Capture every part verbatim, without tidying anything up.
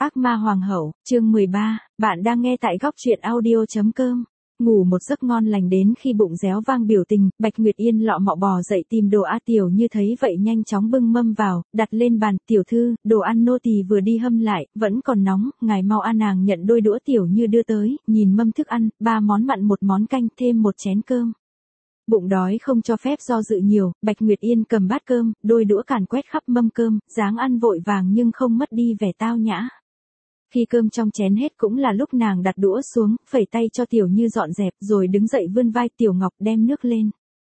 Ác ma hoàng hậu, chương mười ba, bạn đang nghe tại góc truyện audio.com. Ngủ một giấc ngon lành đến khi bụng réo vang biểu tình, Bạch Nguyệt Yên lọ mọ bò dậy tìm đồ A Tiểu Như thấy vậy nhanh chóng bưng mâm vào, đặt lên bàn, tiểu thư, đồ ăn nô tỳ vừa đi hâm lại, vẫn còn nóng, ngài mau ăn. Nàng nhận đôi đũa Tiểu Như đưa tới, nhìn mâm thức ăn, ba món mặn một món canh, thêm một chén cơm. Bụng đói không cho phép do dự nhiều, Bạch Nguyệt Yên cầm bát cơm, đôi đũa càn quét khắp mâm cơm, dáng ăn vội vàng nhưng không mất đi vẻ tao nhã. Khi cơm trong chén hết cũng là lúc nàng đặt đũa xuống, phẩy tay cho Tiểu Như dọn dẹp, rồi đứng dậy vươn vai. Tiểu Ngọc đem nước lên.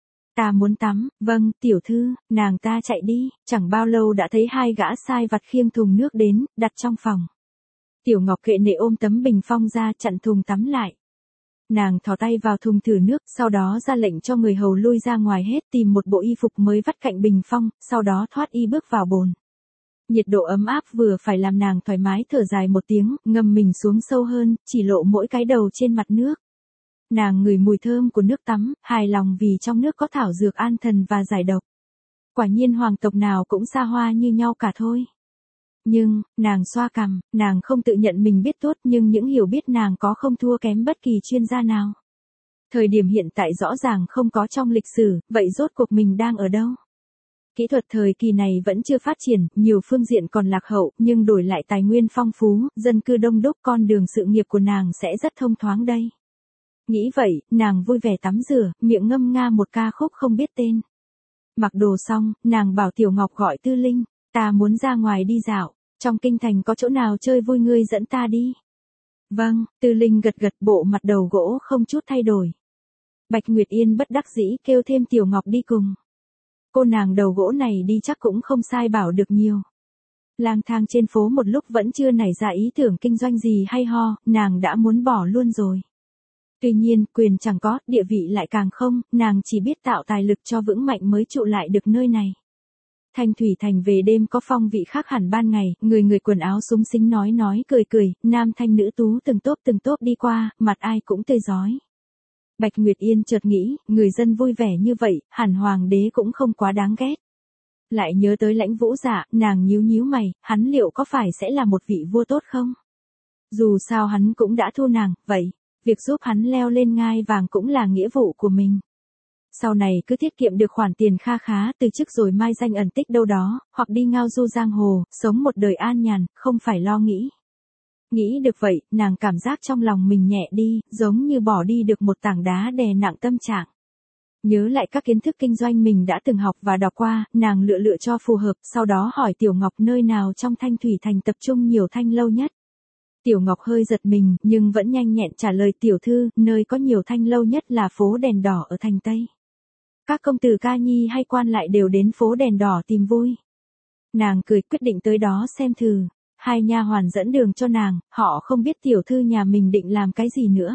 Ta muốn tắm. Vâng, tiểu thư. Nàng ta chạy đi, chẳng bao lâu đã thấy hai gã sai vặt khiêng thùng nước đến, đặt trong phòng. Tiểu Ngọc kệ nệ ôm tấm bình phong ra chặn thùng tắm lại. Nàng thò tay vào thùng thử nước, sau đó ra lệnh cho người hầu lui ra ngoài hết, tìm một bộ y phục mới vắt cạnh bình phong, sau đó thoát y bước vào bồn. Nhiệt độ ấm áp vừa phải làm nàng thoải mái thở dài một tiếng, ngâm mình xuống sâu hơn, chỉ lộ mỗi cái đầu trên mặt nước. Nàng ngửi mùi thơm của nước tắm, hài lòng vì trong nước có thảo dược an thần và giải độc. Quả nhiên hoàng tộc nào cũng xa hoa như nhau cả thôi. Nhưng, nàng xoa cằm, nàng không tự nhận mình biết tốt nhưng những hiểu biết nàng có không thua kém bất kỳ chuyên gia nào. Thời điểm hiện tại rõ ràng không có trong lịch sử, vậy rốt cuộc mình đang ở đâu? Kỹ thuật thời kỳ này vẫn chưa phát triển, nhiều phương diện còn lạc hậu, nhưng đổi lại tài nguyên phong phú, dân cư đông đúc, con đường sự nghiệp của nàng sẽ rất thông thoáng đây. Nghĩ vậy, nàng vui vẻ tắm rửa, miệng ngâm nga một ca khúc không biết tên. Mặc đồ xong, nàng bảo Tiểu Ngọc gọi Tư Linh, ta muốn ra ngoài đi dạo, trong kinh thành có chỗ nào chơi vui ngươi dẫn ta đi. Vâng, Tư Linh gật gật, bộ mặt đầu gỗ không chút thay đổi. Bạch Nguyệt Yên bất đắc dĩ kêu thêm Tiểu Ngọc đi cùng. Cô nàng đầu gỗ này đi chắc cũng không sai bảo được nhiều. Lang thang trên phố một lúc vẫn chưa nảy ra ý tưởng kinh doanh gì hay ho, nàng đã muốn bỏ luôn rồi. Tuy nhiên, quyền chẳng có, địa vị lại càng không, nàng chỉ biết tạo tài lực cho vững mạnh mới trụ lại được nơi này. Thanh thủy thành về đêm có phong vị khác hẳn ban ngày, người người quần áo súng xính nói nói cười cười, nam thanh nữ tú từng tốp từng tốp đi qua, mặt ai cũng tươi rói. Bạch Nguyệt Yên chợt nghĩ, người dân vui vẻ như vậy, hẳn hoàng đế cũng không quá đáng ghét. Lại nhớ tới Lãnh Vũ Dạ, nàng nhíu nhíu mày, hắn liệu có phải sẽ là một vị vua tốt không? Dù sao hắn cũng đã thu nàng, vậy, việc giúp hắn leo lên ngai vàng cũng là nghĩa vụ của mình. Sau này cứ tiết kiệm được khoản tiền kha khá từ chức rồi mai danh ẩn tích đâu đó, hoặc đi ngao du giang hồ, sống một đời an nhàn, không phải lo nghĩ. Nghĩ được vậy, nàng cảm giác trong lòng mình nhẹ đi, giống như bỏ đi được một tảng đá đè nặng tâm trạng. Nhớ lại các kiến thức kinh doanh mình đã từng học và đọc qua, nàng lựa lựa cho phù hợp, sau đó hỏi Tiểu Ngọc nơi nào trong Thanh Thủy Thành tập trung nhiều thanh lâu nhất. Tiểu Ngọc hơi giật mình, nhưng vẫn nhanh nhẹn trả lời tiểu thư, nơi có nhiều thanh lâu nhất là phố đèn đỏ ở thành Tây. Các công tử ca nhi hay quan lại đều đến phố đèn đỏ tìm vui. Nàng cười quyết định tới đó xem thử. Hai nha hoàn dẫn đường cho nàng, họ không biết tiểu thư nhà mình định làm cái gì nữa.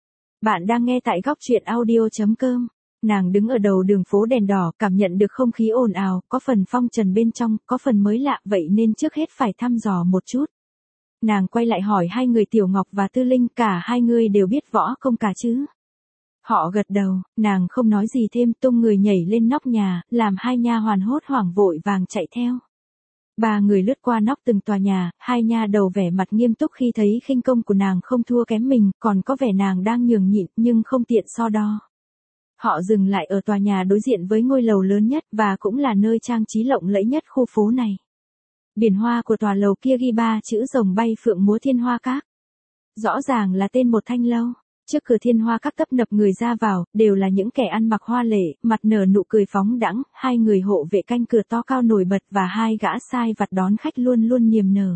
Bạn đang nghe tại góc truyện audio.com. Nàng đứng ở đầu đường phố đèn đỏ, cảm nhận được không khí ồn ào, có phần phong trần bên trong, có phần mới lạ, vậy nên trước hết phải thăm dò một chút. Nàng quay lại hỏi hai người Tiểu Ngọc và Tư Linh, cả hai người đều biết võ công cả chứ? Họ gật đầu, nàng không nói gì thêm, tung người nhảy lên nóc nhà, làm hai nha hoàn hốt hoảng vội vàng chạy theo. Ba người lướt qua nóc từng tòa nhà, hai nha đầu vẻ mặt nghiêm túc khi thấy khinh công của nàng không thua kém mình, còn có vẻ nàng đang nhường nhịn nhưng không tiện so đo. Họ dừng lại ở tòa nhà đối diện với ngôi lầu lớn nhất và cũng là nơi trang trí lộng lẫy nhất khu phố này. Biển hoa của tòa lầu kia ghi ba chữ rồng bay phượng múa Thiên Hoa Các. Rõ ràng là tên một thanh lâu. Trước cửa Thiên Hoa Các tấp nập người ra vào, đều là những kẻ ăn mặc hoa lệ, mặt nở nụ cười phóng đãng, hai người hộ vệ canh cửa to cao nổi bật và hai gã sai vặt đón khách luôn luôn niềm nở.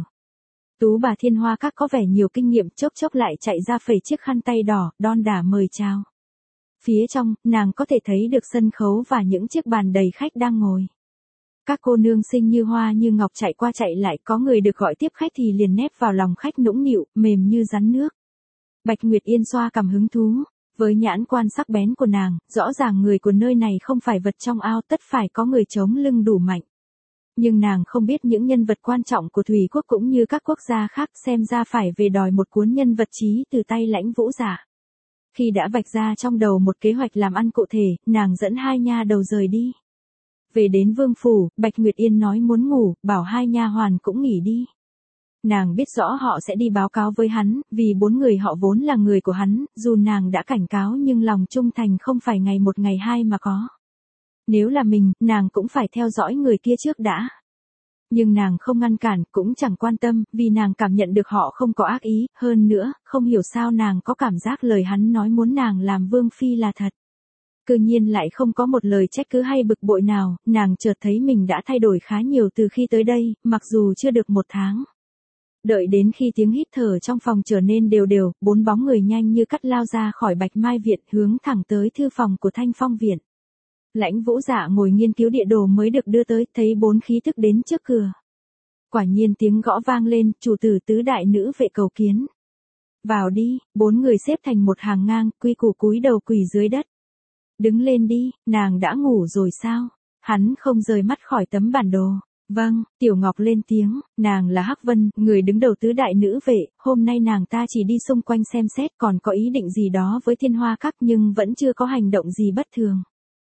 Tú bà Thiên Hoa Các có vẻ nhiều kinh nghiệm, chốc chốc lại chạy ra phẩy chiếc khăn tay đỏ, đon đả mời chào. Phía trong, nàng có thể thấy được sân khấu và những chiếc bàn đầy khách đang ngồi. Các cô nương xinh như hoa như ngọc chạy qua chạy lại, có người được gọi tiếp khách thì liền nép vào lòng khách nũng nịu, mềm như rắn nước. Bạch Nguyệt Yên xoa cằm hứng thú, với nhãn quan sắc bén của nàng, rõ ràng người của nơi này không phải vật trong ao, tất phải có người chống lưng đủ mạnh. Nhưng nàng không biết những nhân vật quan trọng của Thủy quốc cũng như các quốc gia khác, xem ra phải về đòi một cuốn nhân vật chí từ tay Lãnh Vũ Dạ. Khi đã vạch ra trong đầu một kế hoạch làm ăn cụ thể, nàng dẫn hai nha đầu rời đi. Về đến vương phủ, Bạch Nguyệt Yên nói muốn ngủ, bảo hai nha hoàn cũng nghỉ đi. Nàng biết rõ họ sẽ đi báo cáo với hắn, vì bốn người họ vốn là người của hắn, dù nàng đã cảnh cáo nhưng lòng trung thành không phải ngày một ngày hai mà có. Nếu là mình, nàng cũng phải theo dõi người kia trước đã. Nhưng nàng không ngăn cản, cũng chẳng quan tâm, vì nàng cảm nhận được họ không có ác ý, hơn nữa, không hiểu sao nàng có cảm giác lời hắn nói muốn nàng làm vương phi là thật. Cứ nhiên lại không có một lời trách cứ hay bực bội nào, nàng chợt thấy mình đã thay đổi khá nhiều từ khi tới đây, mặc dù chưa được một tháng. Đợi đến khi tiếng hít thở trong phòng trở nên đều đều, bốn bóng người nhanh như cắt lao ra khỏi Bạch Mai Viện hướng thẳng tới thư phòng của Thanh Phong Viện. Lãnh Vũ Dạ ngồi nghiên cứu địa đồ mới được đưa tới, thấy bốn khí thức đến trước cửa. Quả nhiên tiếng gõ vang lên, chủ tử tứ đại nữ vệ cầu kiến. Vào đi, bốn người xếp thành một hàng ngang, quy củ cúi đầu quỳ dưới đất. Đứng lên đi, nàng đã ngủ rồi sao? Hắn không rời mắt khỏi tấm bản đồ. Vâng, Tiểu Ngọc lên tiếng, nàng là Hắc Vân, người đứng đầu tứ đại nữ vệ, hôm nay nàng ta chỉ đi xung quanh xem xét còn có ý định gì đó với Thiên Hoa Các nhưng vẫn chưa có hành động gì bất thường.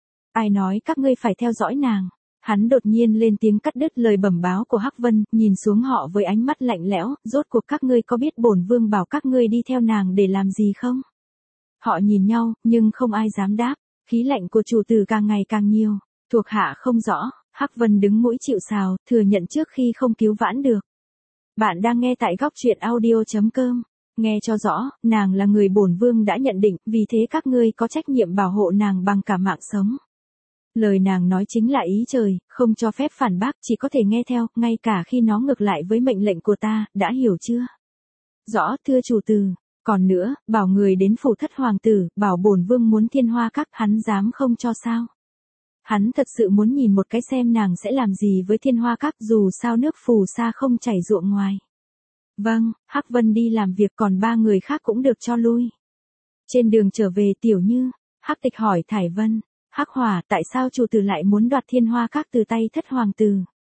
Ai nói các ngươi phải theo dõi nàng? Hắn đột nhiên lên tiếng cắt đứt lời bẩm báo của Hắc Vân, nhìn xuống họ với ánh mắt lạnh lẽo, rốt cuộc các ngươi có biết bổn vương bảo các ngươi đi theo nàng để làm gì không? Họ nhìn nhau, nhưng không ai dám đáp, khí lạnh của chủ tử càng ngày càng nhiều, thuộc hạ không rõ. Hắc Vân đứng mũi chịu sào, thừa nhận trước khi không cứu vãn được. Bạn đang nghe tại góc truyện audio chấm com. Nghe cho rõ, nàng là người bổn vương đã nhận định, vì thế các ngươi có trách nhiệm bảo hộ nàng bằng cả mạng sống. Lời nàng nói chính là ý trời, không cho phép phản bác, chỉ có thể nghe theo, ngay cả khi nó ngược lại với mệnh lệnh của ta, đã hiểu chưa? Rõ, thưa chủ tử. Còn nữa, bảo người đến phủ thất hoàng tử, bảo bổn vương muốn Thiên Hoa Các, hắn dám không cho sao? Hắn thật sự muốn nhìn một cái xem nàng sẽ làm gì với Thiên Hoa Các, dù sao nước phù sa không chảy ruộng ngoài. Vâng, Hắc Vân đi làm việc, còn ba người khác cũng được cho lui. Trên đường trở về Tiểu Như, Hắc Tịch hỏi Thải Vân, Hắc Hỏa, tại sao chủ tử lại muốn đoạt Thiên Hoa Các từ tay thất hoàng tử?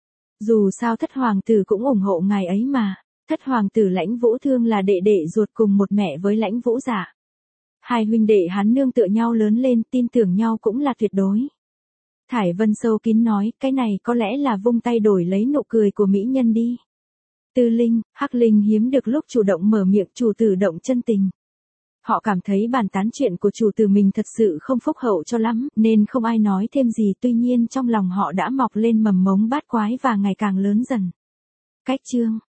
Dù sao thất hoàng tử cũng ủng hộ ngài ấy mà. Thất hoàng tử Lãnh Vũ Thương là đệ đệ ruột cùng một mẹ với Lãnh Vũ Dạ. Hai huynh đệ hắn nương tựa nhau lớn lên, tin tưởng nhau cũng là tuyệt đối. Thải Vân sâu kín nói, cái này có lẽ là vung tay đổi lấy nụ cười của mỹ nhân đi. Tư Linh, Hắc Linh hiếm được lúc chủ động mở miệng, chủ tử động chân tình. Họ cảm thấy bàn tán chuyện của chủ tử mình thật sự không phúc hậu cho lắm, nên không ai nói thêm gì, tuy nhiên trong lòng họ đã mọc lên mầm mống bát quái và ngày càng lớn dần. Cách chương